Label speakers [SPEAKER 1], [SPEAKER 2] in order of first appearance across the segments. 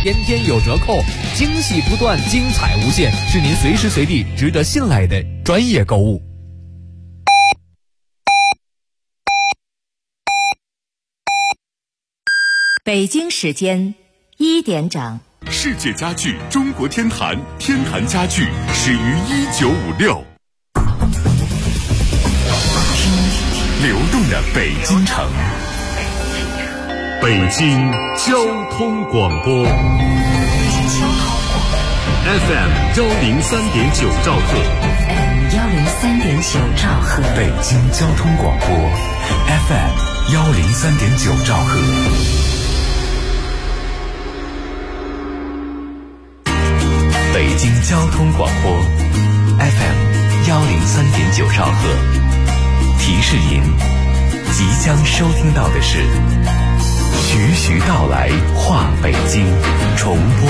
[SPEAKER 1] 天天有折扣，惊喜不断，精彩无限，是您随时随地值得信赖的专业购物。
[SPEAKER 2] 北京时间1点整。
[SPEAKER 3] 世界家具中国天坛，天坛家具始于1956。流动的北京城，北京交通广播 FM 103.9兆赫
[SPEAKER 2] 103.9兆赫，
[SPEAKER 3] 北京交通广播 FM 103.9兆赫。北京交通广播 FM 103.9兆赫，提示您即将收听到的是徐徐道来话北京重播。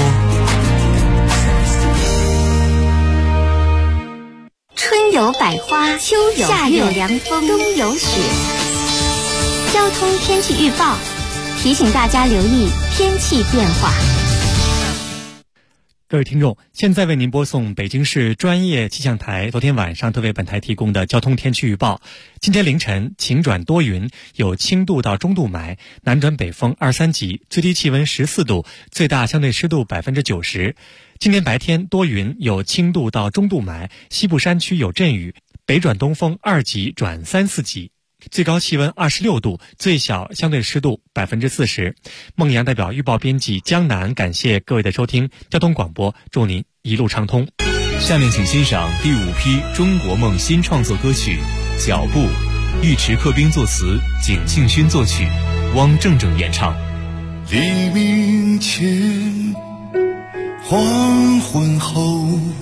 [SPEAKER 4] 春有百花，秋有夏有凉风，冬有雪。交通天气预报提醒大家留意天气变化。
[SPEAKER 5] 各位听众，现在为您播送北京市专业气象台昨天晚上特为本台提供的交通天气预报。今天凌晨晴转多云，有轻度到中度霾，南转北风2、3级，最低气温14度，最大相对湿度90%。今天白天多云，有轻度到中度霾，西部山区有阵雨，北转东风2级转3、4级。最高气温26度，最小相对湿度40%。孟阳代表预报编辑江南，感谢各位的收听。交通广播，祝您一路畅通。
[SPEAKER 1] 下面请欣赏第5批中国梦新创作歌曲《脚步》，尉迟克兵作词，景庆勋作曲，汪正正演唱。
[SPEAKER 6] 黎明前，黄昏后，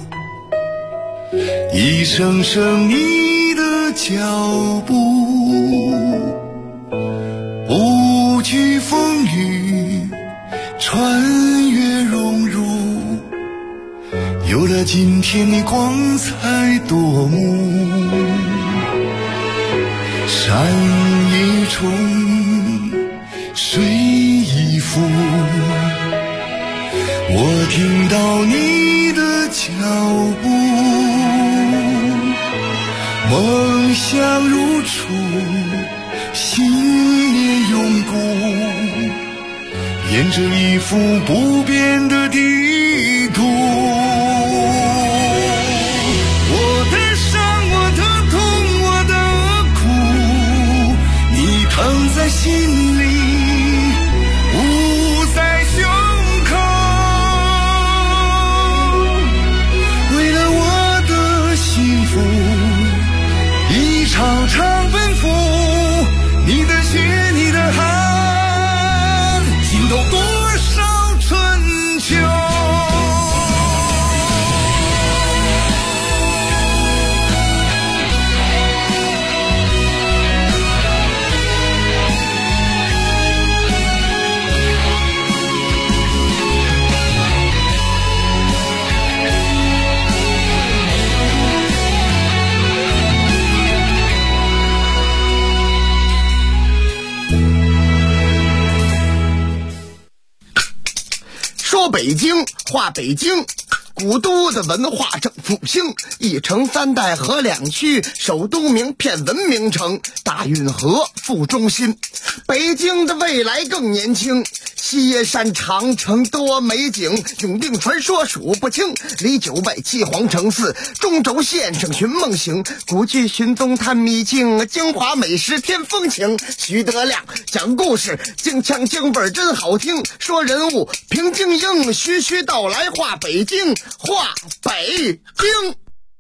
[SPEAKER 6] 一声声你的脚步，不惧风雨，穿越荣辱，有了今天的光彩夺目。山一重，水一浮，我听到你的脚步，梦想如初，信念永固，沿着一幅不变的地图。我的伤，我的痛，我的苦，你疼在心里，捂在胸口。为了我的幸福，一场场奔赴，你的血，你的汗，浸透多少春秋。说北京，话北京，古都的文化正复兴，一城3代合2区，首都名片文明城，大运河副中心。北京的未来更年轻，西耶山长城多美景，永定传说数不清，李九外七皇城寺，中轴线上寻梦行，古剧寻踪探秘境，京华美食添风情。徐德亮讲故事，京腔京味真好听，说人物评京英，徐徐道来话北京，话北京。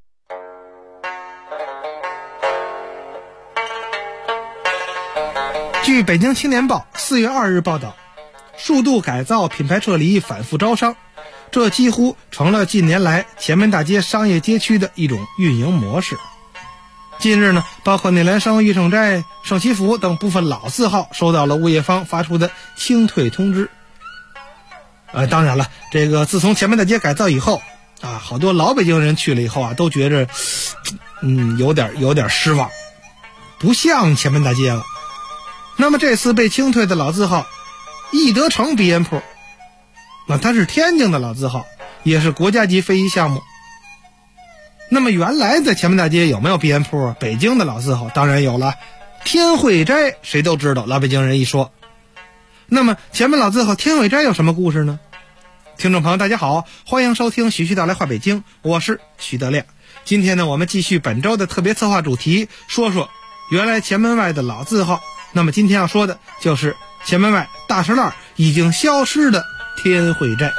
[SPEAKER 7] 据北京青年报4月2日报道，数度改造品牌撤离反复招商，这几乎成了近年来前门大街商业街区的一种运营模式。近日呢，包括内联升、裕盛斋、盛祈福等部分老字号收到了物业方发出的清退通知。当然了，这个自从前门大街改造以后啊，好多老北京人去了以后啊，都觉着有点失望，不像前门大街了。那么这次被清退的老字号易德城鼻烟铺， 它是天津的老字号，也是国家级非遗项目。那么原来在前门大街有没有鼻烟铺啊？北京的老字号当然有了，天惠斋谁都知道，老北京人一说。那么前门老字号天惠斋有什么故事呢？听众朋友大家好，欢迎收听徐徐道来话北京，我是徐德亮。今天呢，我们继续本周的特别策划主题，说说原来前门外的老字号。那么今天要说的就是前门外大石栏已经消失的天惠斋。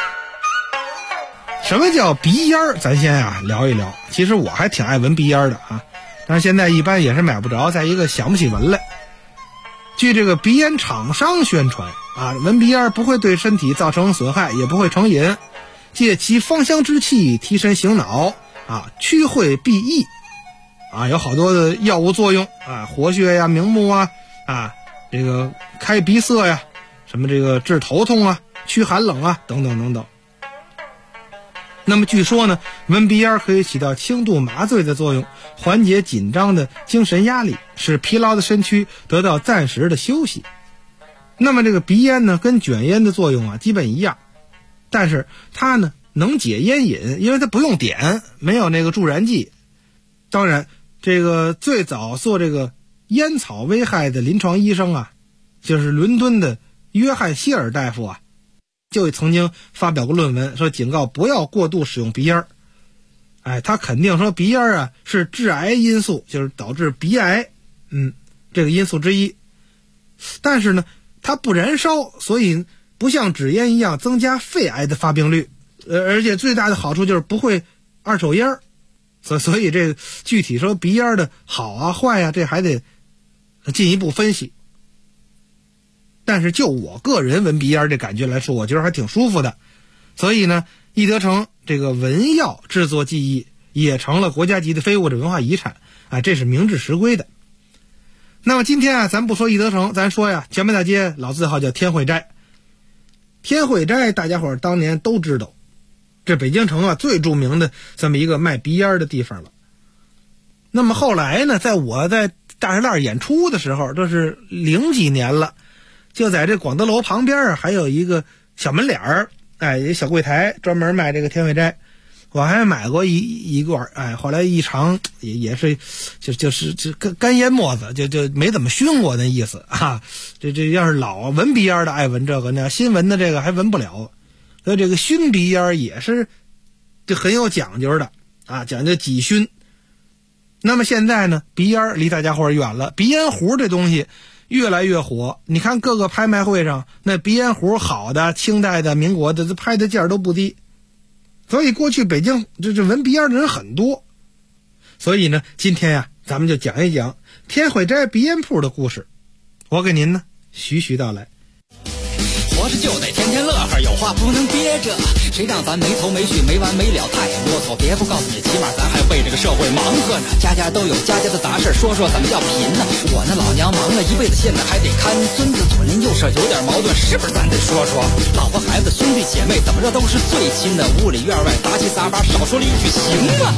[SPEAKER 7] 什么叫鼻烟？咱先聊一聊。其实我还挺爱闻鼻烟的啊，但是现在一般也是买不着，再一个想不起闻来。据这个鼻烟厂商宣传闻鼻烟不会对身体造成损害，也不会成瘾，借其芳香之气提神醒脑驱秽避疫有好多的药物作用活血呀、明目这个开鼻塞呀，什么这个治头痛驱寒冷等等等等。那么据说呢，闻鼻烟可以起到轻度麻醉的作用，缓解紧张的精神压力，使疲劳的身躯得到暂时的休息。那么这个鼻烟呢，跟卷烟的作用基本一样，但是它呢能解烟瘾，因为它不用点，没有那个助燃剂。当然，这个最早做这个烟草危害的临床医生就是伦敦的约翰希尔大夫就曾经发表过论文，说警告不要过度使用鼻烟。他肯定说鼻烟是致癌因素，就是导致鼻癌这个因素之一。但是呢，它不燃烧，所以不像纸烟一样增加肺癌的发病率，而且最大的好处就是不会二手烟。所以这个具体说鼻烟的好坏这还得进一步分析。但是就我个人闻鼻烟这感觉来说，我觉得还挺舒服的。所以呢，易德城这个文药制作技艺也成了国家级的非物质文化遗产这是明治实归的。那么今天咱不说易德城，咱说前门大街老字号叫天惠斋。天惠斋大家伙当年都知道，这北京城最著名的这么一个卖鼻烟的地方了。那么后来呢，在我在大石栏演出的时候，这是00几年了，就在这广德楼旁边还有一个小门脸儿，一小柜台专门卖这个天惠斋。我还买过一罐，后来一尝也是就是干烟沫子，就没怎么熏过那意思这要是老闻鼻烟的爱闻这个呢，新闻的这个还闻不了。所以这个熏鼻烟也是就很有讲究的讲究几熏。那么现在呢，鼻烟离大家伙远了，鼻烟壶这东西越来越火。你看各个拍卖会上那鼻烟壶好的，清代的、民国的，这拍的价都不低。所以过去北京这闻鼻烟的人很多。所以呢，今天咱们就讲一讲天惠斋鼻烟铺的故事。我给您呢徐徐道来。
[SPEAKER 8] 活着就得天天乐呵，有话不能憋着，谁让咱没头没绪没完没了太啰嗦。别不告诉你，起码咱还为这个社会忙活呢。家家都有家家的杂事，说说怎么叫贫呢？我那老娘忙了一辈子，现在还得看孙子，左邻右舍有点矛盾，是不是咱得说说？老婆孩子兄弟姐妹怎么着都是最亲的，屋里院外杂七杂八，少说了一句行吗？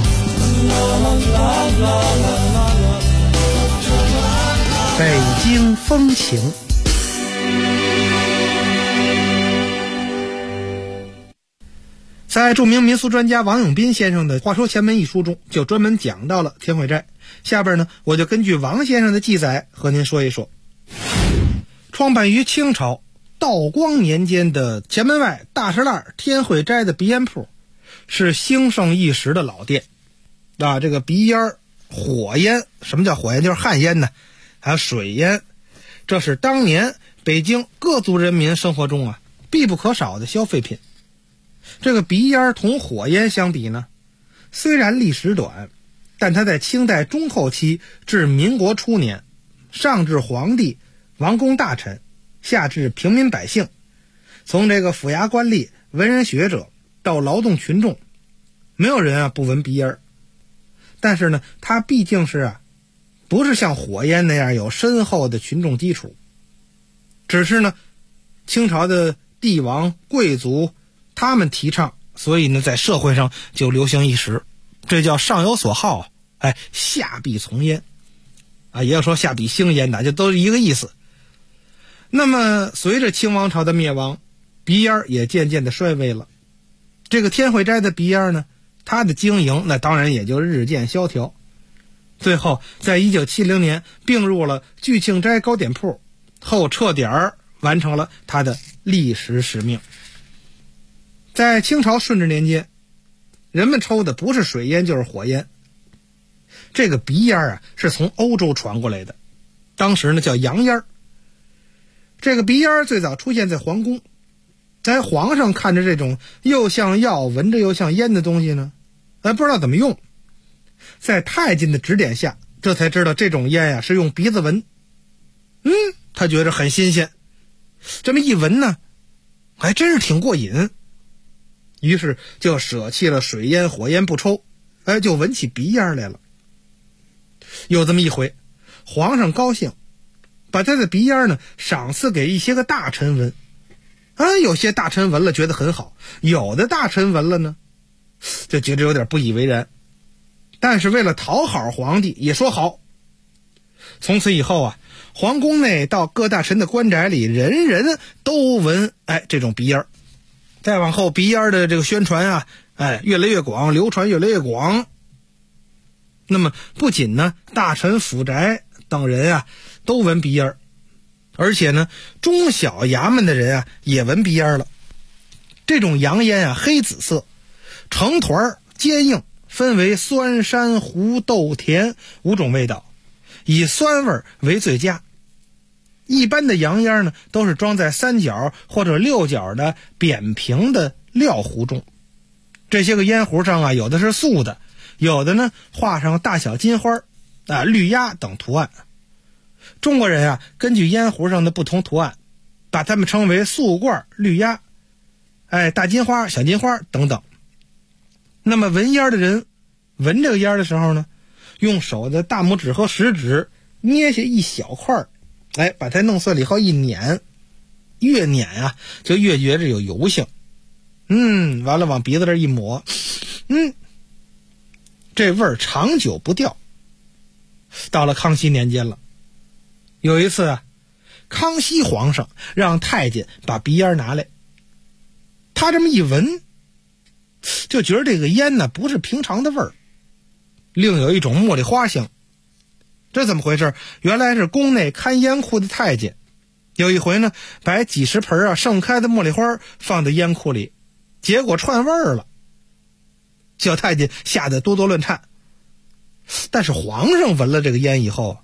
[SPEAKER 7] 北京风情。在著名民俗专家王永斌先生的《话说前门》一书中，就专门讲到了天惠斋。下边呢，我就根据王先生的记载和您说一说。创办于清朝道光年间的前门外大石栏天惠斋的鼻烟铺，是兴盛一时的老店这个鼻烟、火烟，什么叫火烟？就是旱烟呢，还有水烟，这是当年北京各族人民生活中必不可少的消费品。这个鼻烟同火烟相比呢，虽然历史短，但它在清代中后期至民国初年，上至皇帝、王公大臣，下至平民百姓，从这个府衙官吏、文人学者到劳动群众，没有人不闻鼻烟。但是呢，它毕竟是不是像火烟那样有深厚的群众基础，只是呢，清朝的帝王贵族他们提倡，所以呢，在社会上就流行一时，这叫上有所好，下必从烟也有说下必兴烟的，就都是一个意思。那么随着清王朝的灭亡， 鼻烟也渐渐的衰微了。这个天惠斋的鼻烟呢，它的经营那当然也就日渐萧条。最后在1970年并入了聚庆斋糕点铺，后彻底完成了它的历史使命。在清朝顺治年间，人们抽的不是水烟就是火烟。这个鼻烟是从欧洲传过来的，当时呢叫洋烟。这个鼻烟最早出现在皇宫，在皇上看着这种又像药闻着又像烟的东西呢，不知道怎么用，在太监的指点下，这才知道这种烟是用鼻子闻。他觉得很新鲜，这么一闻呢，还真是挺过瘾，于是就舍弃了水烟火烟不抽，就闻起鼻烟来了。有这么一回，皇上高兴，把他的鼻烟呢赏赐给一些个大臣闻。有些大臣闻了觉得很好，有的大臣闻了呢就觉得有点不以为然，但是为了讨好皇帝也说好。从此以后皇宫内到各大臣的官宅里，人人都闻这种鼻烟。再往后，鼻烟的这个宣传越来越广，流传越来越广。那么不仅呢大臣府宅等人都闻鼻烟，而且呢中小衙门的人也闻鼻烟了。这种洋烟黑紫色，成团坚硬，分为酸山胡豆甜5种味道，以酸味为最佳。一般的洋烟呢都是装在3角或者6角的扁平的料壶中，这些个烟壶上有的是素的，有的呢画上大小金花绿鸭等图案。中国人根据烟壶上的不同图案，把它们称为素罐、绿鸭、大金花、小金花等等。那么闻烟的人闻这个烟的时候呢，用手的大拇指和食指捏下一小块，把它弄碎了以后一捻，越捻就越觉着有油性。完了往鼻子这一抹，这味儿长久不掉。到了康熙年间了，有一次康熙皇上让太监把鼻烟拿来，他这么一闻，就觉得这个烟呢不是平常的味儿，另有一种茉莉花香。这怎么回事？原来是宫内看烟库的太监有一回呢，把几十盆盛开的茉莉花放在烟库里，结果串味儿了。小太监吓得哆哆乱颤。但是皇上闻了这个烟以后，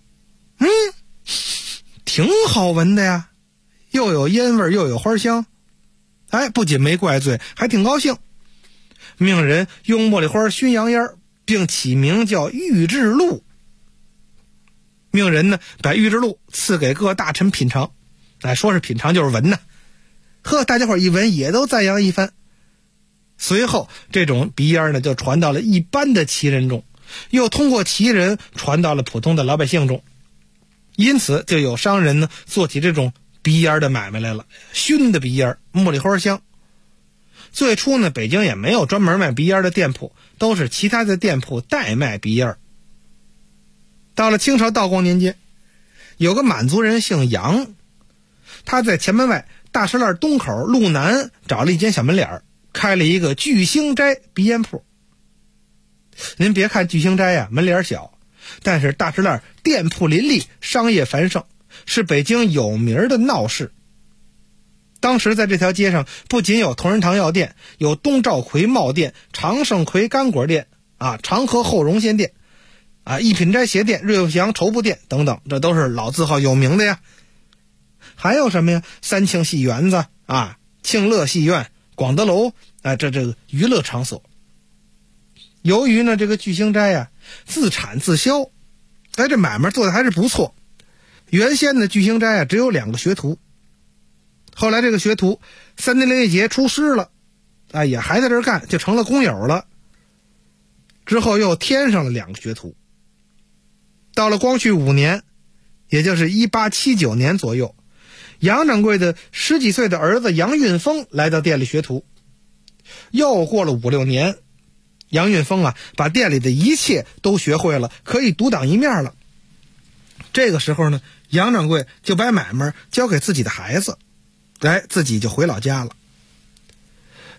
[SPEAKER 7] 挺好闻的呀，又有烟味又有花香，不仅没怪罪，还挺高兴，命人用茉莉花熏洋烟，并起名叫玉制露。命人呢把玉制露赐给各大臣品尝，说是品尝就是闻呢，大家伙一闻也都赞扬一番。随后这种鼻烟呢就传到了一般的旗人中，又通过旗人传到了普通的老百姓中，因此就有商人呢做起这种鼻烟的买卖来了，熏的鼻烟，茉莉花香。最初呢北京也没有专门卖鼻烟的店铺，都是其他的店铺代卖鼻烟。到了清朝道光年间，有个满族人姓杨，他在前门外大石栏东口路南找了一间小门脸，开了一个聚兴斋鼻烟铺。您别看聚兴斋门脸小，但是大石栏店铺林立，商业繁盛，是北京有名的闹市。当时在这条街上不仅有同仁堂药店，有东赵奎帽店、常胜奎干果店长河后荣仙店一品斋鞋店、瑞福祥绸布店等等，这都是老字号有名的呀。还有什么呀？三庆戏园子庆乐戏院、广德楼这个娱乐场所。由于呢这个聚兴斋自产自销，这买卖做的还是不错。原先的聚兴斋只有2个学徒，后来这个学徒3年0一节出师了，也还在这儿干，就成了工友了。之后又添上了2个学徒。到了光绪5年，也就是1879年左右，杨掌柜的10几岁的儿子杨运峰来到店里学徒。又过了5、6年，杨运峰把店里的一切都学会了，可以独当一面了。这个时候呢，杨掌柜就把买卖交给自己的孩子，自己就回老家了。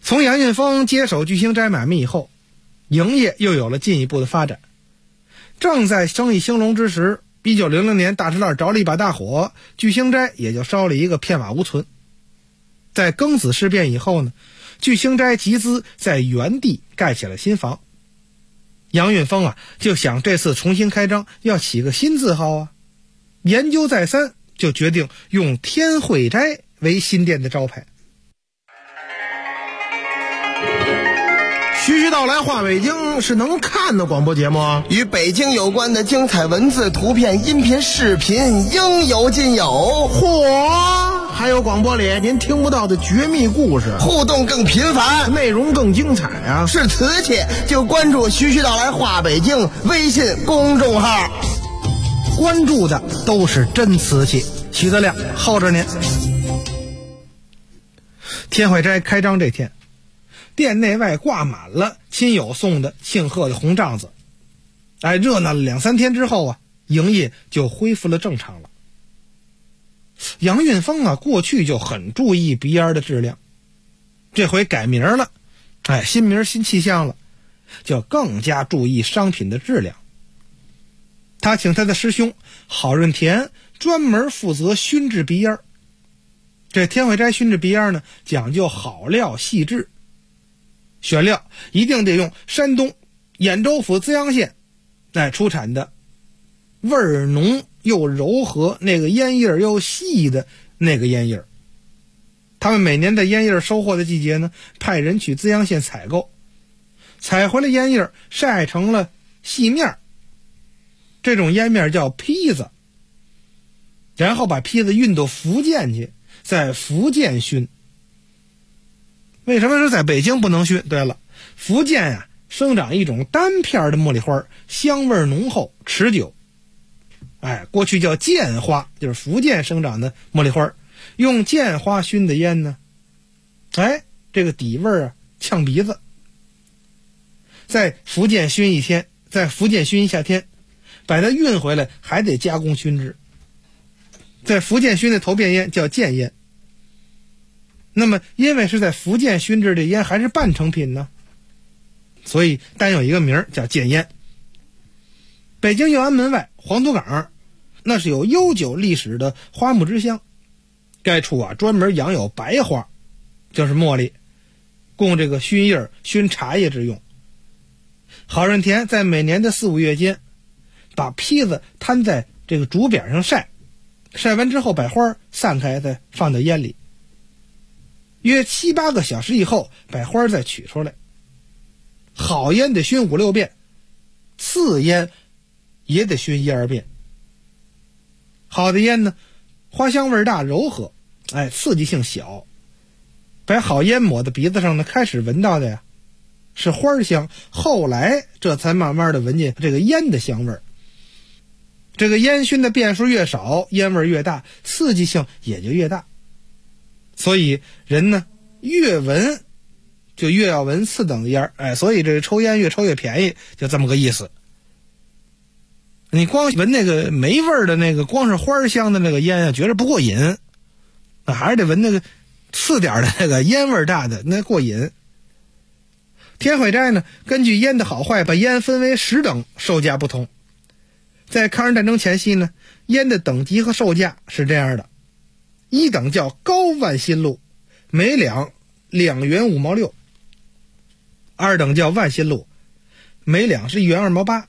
[SPEAKER 7] 从杨运峰接手巨星斋买卖以后，营业又有了进一步的发展。正在生意兴隆之时，1900年大石烂着了一把大火，巨星斋也就烧了一个片瓦无存。在庚子事变以后呢，巨星斋集资在原地盖起了新房。杨运峰就想这次重新开张要起个新字号研究再三，就决定用天惠斋为新店的招牌。
[SPEAKER 9] 徐徐道来话北京是能看的广播节目，
[SPEAKER 6] 与北京有关的精彩文字、图片、音频、视频应有尽有。
[SPEAKER 9] 嚯，还有广播里您听不到的绝密故事，
[SPEAKER 6] 互动更频繁，
[SPEAKER 9] 内容更精彩啊！
[SPEAKER 6] 是瓷器就关注徐徐道来话北京微信公众号，
[SPEAKER 7] 关注的都是真瓷器。许德亮候着您。天惠斋开张这天，店内外挂满了亲友送的庆贺的红帐子，热闹了2、3天之后营业就恢复了正常了。杨运峰过去就很注意鼻烟的质量，这回改名了，新名新气象了，就更加注意商品的质量。他请他的师兄郝润田专门负责熏制鼻烟。这天惠斋熏制鼻烟呢，讲究好料细致，选料一定得用山东兖州府资阳县出产的味儿浓又柔和、那个烟叶又细的那个烟叶。他们每年在烟叶收获的季节呢，派人去资阳县采购，采回来烟叶晒成了细面，这种烟面叫坯子，然后把坯子运到福建去，在福建熏。为什么说在北京不能熏？对了，福建生长一种单片的茉莉花，香味浓厚持久。过去叫剑花，就是福建生长的茉莉花，用剑花熏的烟呢，这个底味呛鼻子。在福建熏一天，在福建熏一夏天，把它运回来还得加工熏制。在福建熏的头片烟叫剑烟。那么因为是在福建熏制的烟还是半成品呢，所以单有一个名叫剑烟。北京右安门外黄土岗，那是有悠久历史的花木之乡，该处专门养有白花，就是茉莉，供这个熏叶熏茶叶之用。郝润田在每年的4、5月间，把坯子摊在这个竹匾上晒，晒完之后把花散开，再放到烟里，约7、8个小时以后把花再取出来。好烟得熏5、6遍，次烟也得熏1、2遍。好的烟呢，花香味大柔和，刺激性小。把好烟抹在鼻子上呢，开始闻到的是花香，后来这才慢慢的闻见这个烟的香味。这个烟熏的遍数越少，烟味越大，刺激性也就越大。所以人呢越闻就越要闻次等的烟，所以这个抽烟越抽越便宜，就这么个意思。你光闻那个没味的那个，光是花香的那个烟觉着不过瘾，还是得闻那个次点的那个烟味大的，那过瘾。天惠斋呢，根据烟的好坏，把烟分为10等，售价不同。在抗日战争前夕呢，烟的等级和售价是这样的：1等叫高万新路，每两2元5毛6； 2等叫万新路，每两是1元2毛8；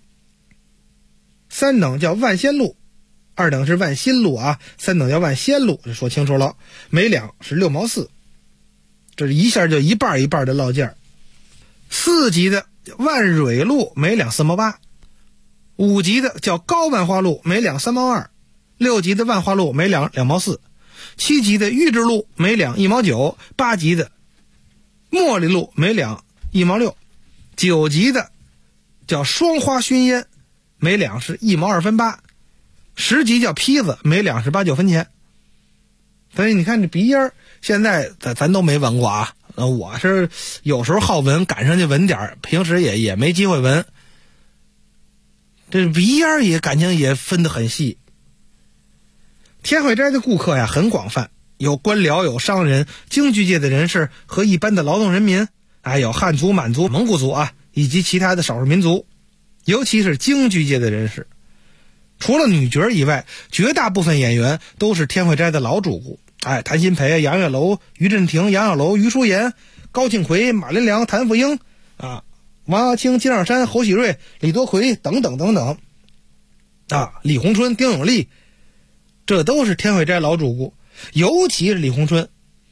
[SPEAKER 7] 3等叫万仙路，2等是万新路，3等叫万仙路，这说清楚了，每两是6毛4。这是一下就一半一半的落价。4级的万蕊路每两4毛8， 5级的叫高万花路每两3毛2， 6级的万花路每两2毛4， 7级的玉质路每两1毛9， 8级的茉莉路每两1毛6， 9级的叫双花熏烟，每两是1毛2分8， 10级叫坯子，每两是8、9分钱。所以你看这鼻烟现在咱都没闻过我是有时候好闻，赶上去闻点，平时也没机会闻。这鼻烟也感情也分得很细。天惠斋的顾客很广泛， 有官僚，有商人，京剧界的人士和一般的劳动人民，有汉族、满族、蒙古族以及其他的少数民族，尤其是京剧界的人士。除了女角以外，绝大部分演员都是天惠斋的老主顾。谭鑫培、杨月楼、于振廷、杨小楼、于淑妍、高庆奎、马连良、谭富英王耀清、金二山、侯喜瑞、李多奎等等等等李鸿春、丁永利，这都是天惠斋老主顾。尤其是李鸿春，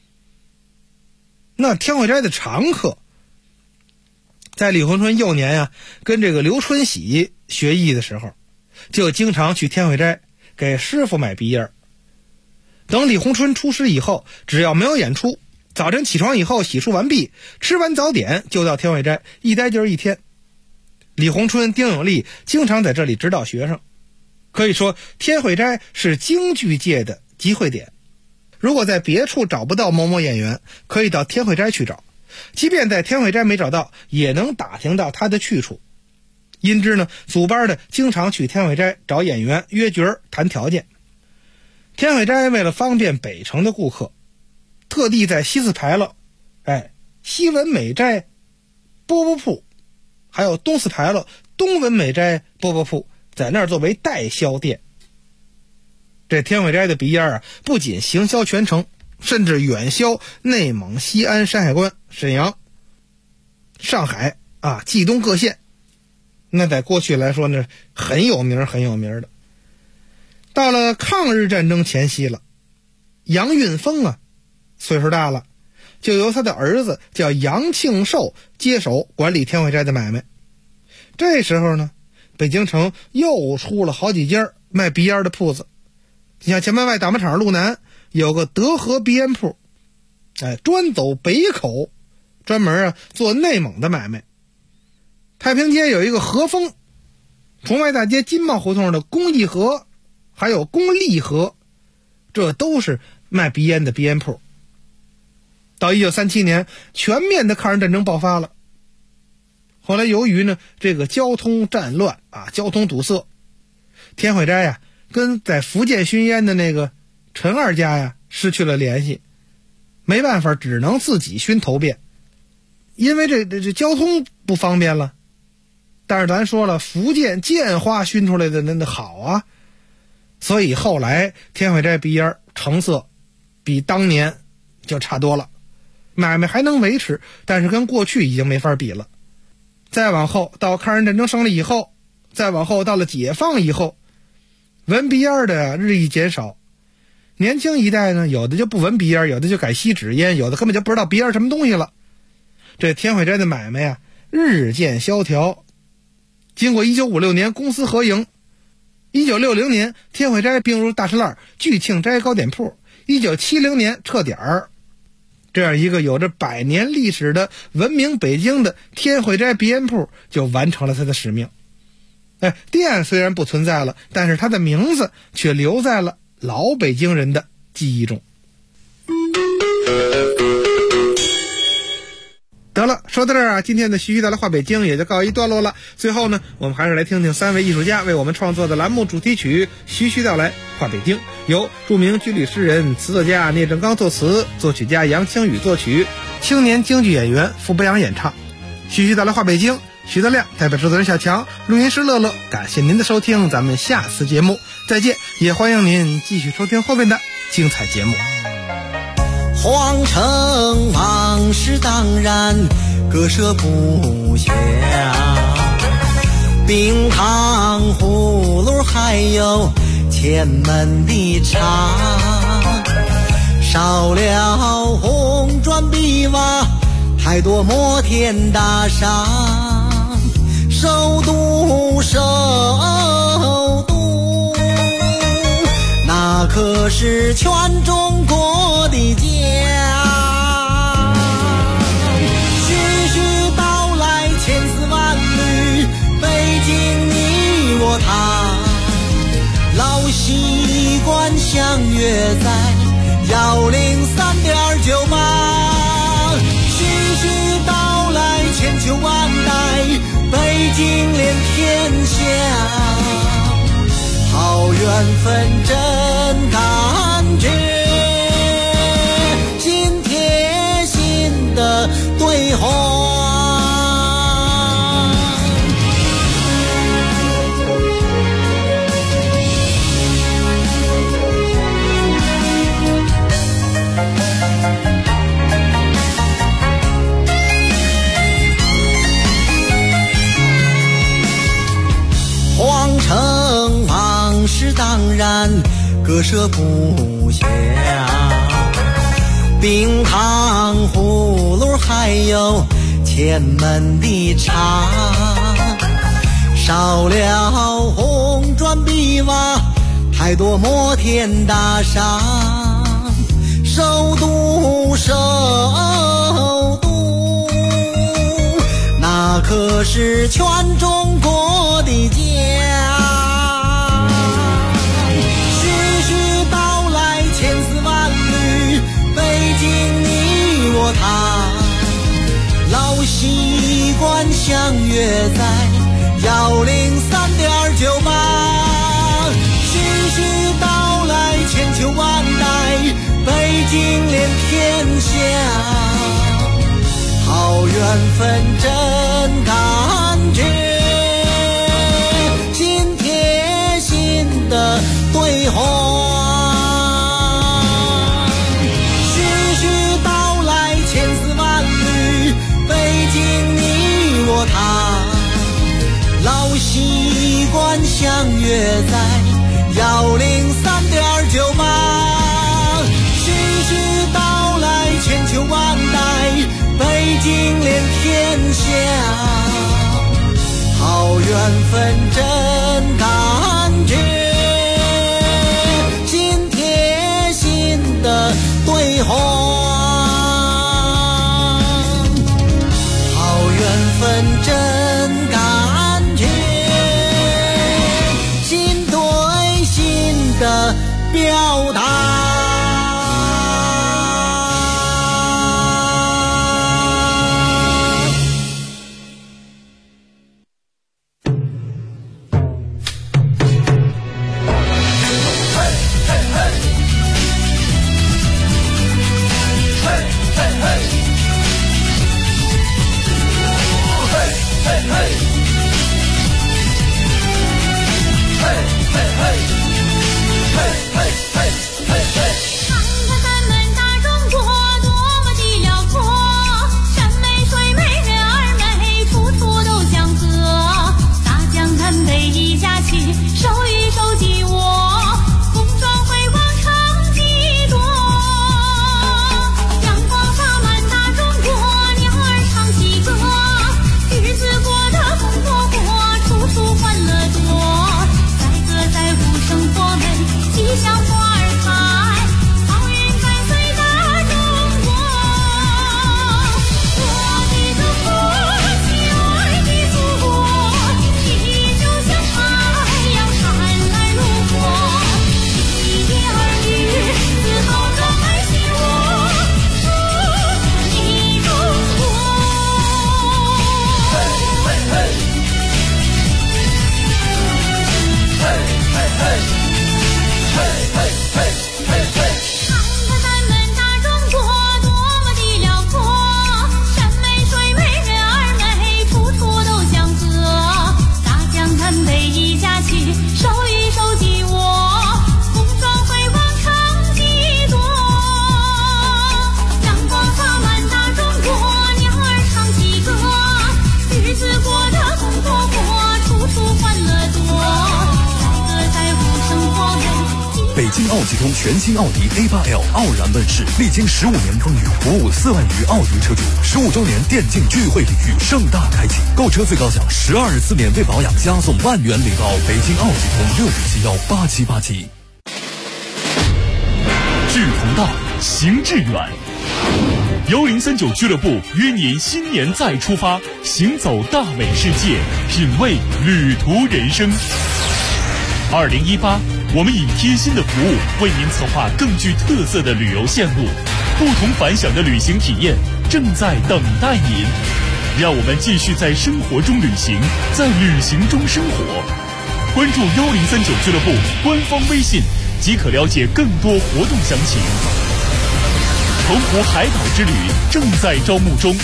[SPEAKER 7] 那天惠斋的常客，在李鸿春幼年跟这个刘春喜学艺的时候，就经常去天惠斋给师傅买鼻烟。等李鸿春出师以后，只要没有演出，早晨起床以后洗漱完毕，吃完早点就到天惠斋，一待就是一天。李鸿春、丁永利经常在这里指导学生，可以说天惠斋是京剧界的集会点。如果在别处找不到某某演员，可以到天惠斋去找，即便在天惠斋没找到，也能打听到他的去处。因之呢，组班的经常去天惠斋找演员约角谈条件。天惠斋为了方便北城的顾客，特地在西四牌楼西文美斋饽饽铺，还有东四牌楼东文美斋饽饽铺，在那儿作为代销店。这天惠斋的鼻烟不仅行销全城，甚至远销内蒙、西安、山海关、沈阳、上海冀东各县。那在过去来说呢，很有名的。到了抗日战争前夕了，杨运峰岁数大了，就由他的儿子叫杨庆寿接手管理天惠斋的买卖。这时候呢，北京城又出了好几家卖鼻烟的铺子。你像前门外打马场路南有个德和鼻烟铺，专走北口，专门做内蒙的买卖。太平街有一个和风，崇外大街金茂胡同的公益和还有公利和，这都是卖鼻烟的鼻烟铺。到1937年，全面的抗日战争爆发了。后来由于呢这个交通战乱交通堵塞，天惠斋跟在福建巡烟的那个陈二家失去了联系，没办法，只能自己熏头遍，因为这交通不方便了。但是咱说了，福建建花熏出来的那好所以后来天惠斋鼻烟成色比当年就差多了，买卖还能维持，但是跟过去已经没法比了。再往后到抗日战争胜利以后，再往后到了解放以后，闻鼻烟的日益减少。年轻一代呢，有的就不闻鼻烟，有的就改吸纸烟，有的根本就不知道鼻烟什么东西了。这天惠斋的买卖日渐萧条。经过1956年公私合营，1960年天惠斋并入大栅栏聚庆斋糕点铺，1970年撤点儿。这样一个有着100年历史的闻名北京的天惠斋鼻烟铺就完成了它的使命。店虽然不存在了，但是它的名字却留在了老北京人的记忆中。得了，说到这儿今天的徐徐道来话北京也就告一段落了。最后呢，我们还是来听听3位艺术家为我们创作的栏目主题曲《徐徐道来话北京》，由著名军旅诗人、词作家聂正刚作词，作曲家杨清宇作曲，青年京剧演员傅北阳演唱。徐徐道来话北京，徐德亮代表制作人小强，录音师乐乐，感谢您的收听，咱们下次节目再见，也欢迎您继续收听后面的精彩节目。
[SPEAKER 10] 皇城往事当然割舍不下，冰糖葫芦还有前门的茶，少了红砖碧瓦，太多摩天大厦，首都那可是全中国的家。徐徐道来千丝万缕，北京你我他，老习惯相约在103.98。徐徐道来千秋万代，北京连天下。好缘分真感觉。 还。皇城往事当然割舍不下，冰糖葫芦还有前门的茶，少了红砖碧瓦，太多摩天大厦，首都那可是全中国的家。徐徐道来千丝万缕，北京你我他，老习惯相约在103.98。徐徐道来千秋万代，北京连天下。好缘分真感觉，心贴心的对话。徐徐道来千丝万缕，北京你我他，老习惯相约在103.98。徐徐道来千秋万代，北京连天下，好缘分真感觉，心贴心的对话。好缘分真感觉，心对心的表达。
[SPEAKER 3] 奥启通全新奥迪 A8L 傲然问世，历经15年风雨，服务4万余奥迪车主。15周年电竞聚会礼遇盛大开启，购车最高享12日4免费保养，加送万元礼包。北京奥启通65718787。
[SPEAKER 1] 志同道，行致远。1039俱乐部约您新年再出发，行走大美世界，品味旅途人生。2018，我们以贴心的服务为您策划更具特色的旅游线路，不同凡响的旅行体验正在等待您。让我们继续在生活中旅行，在旅行中生活。关注1039俱乐部官方微信，即可了解更多活动详情。澎湖海岛之旅正在招募中，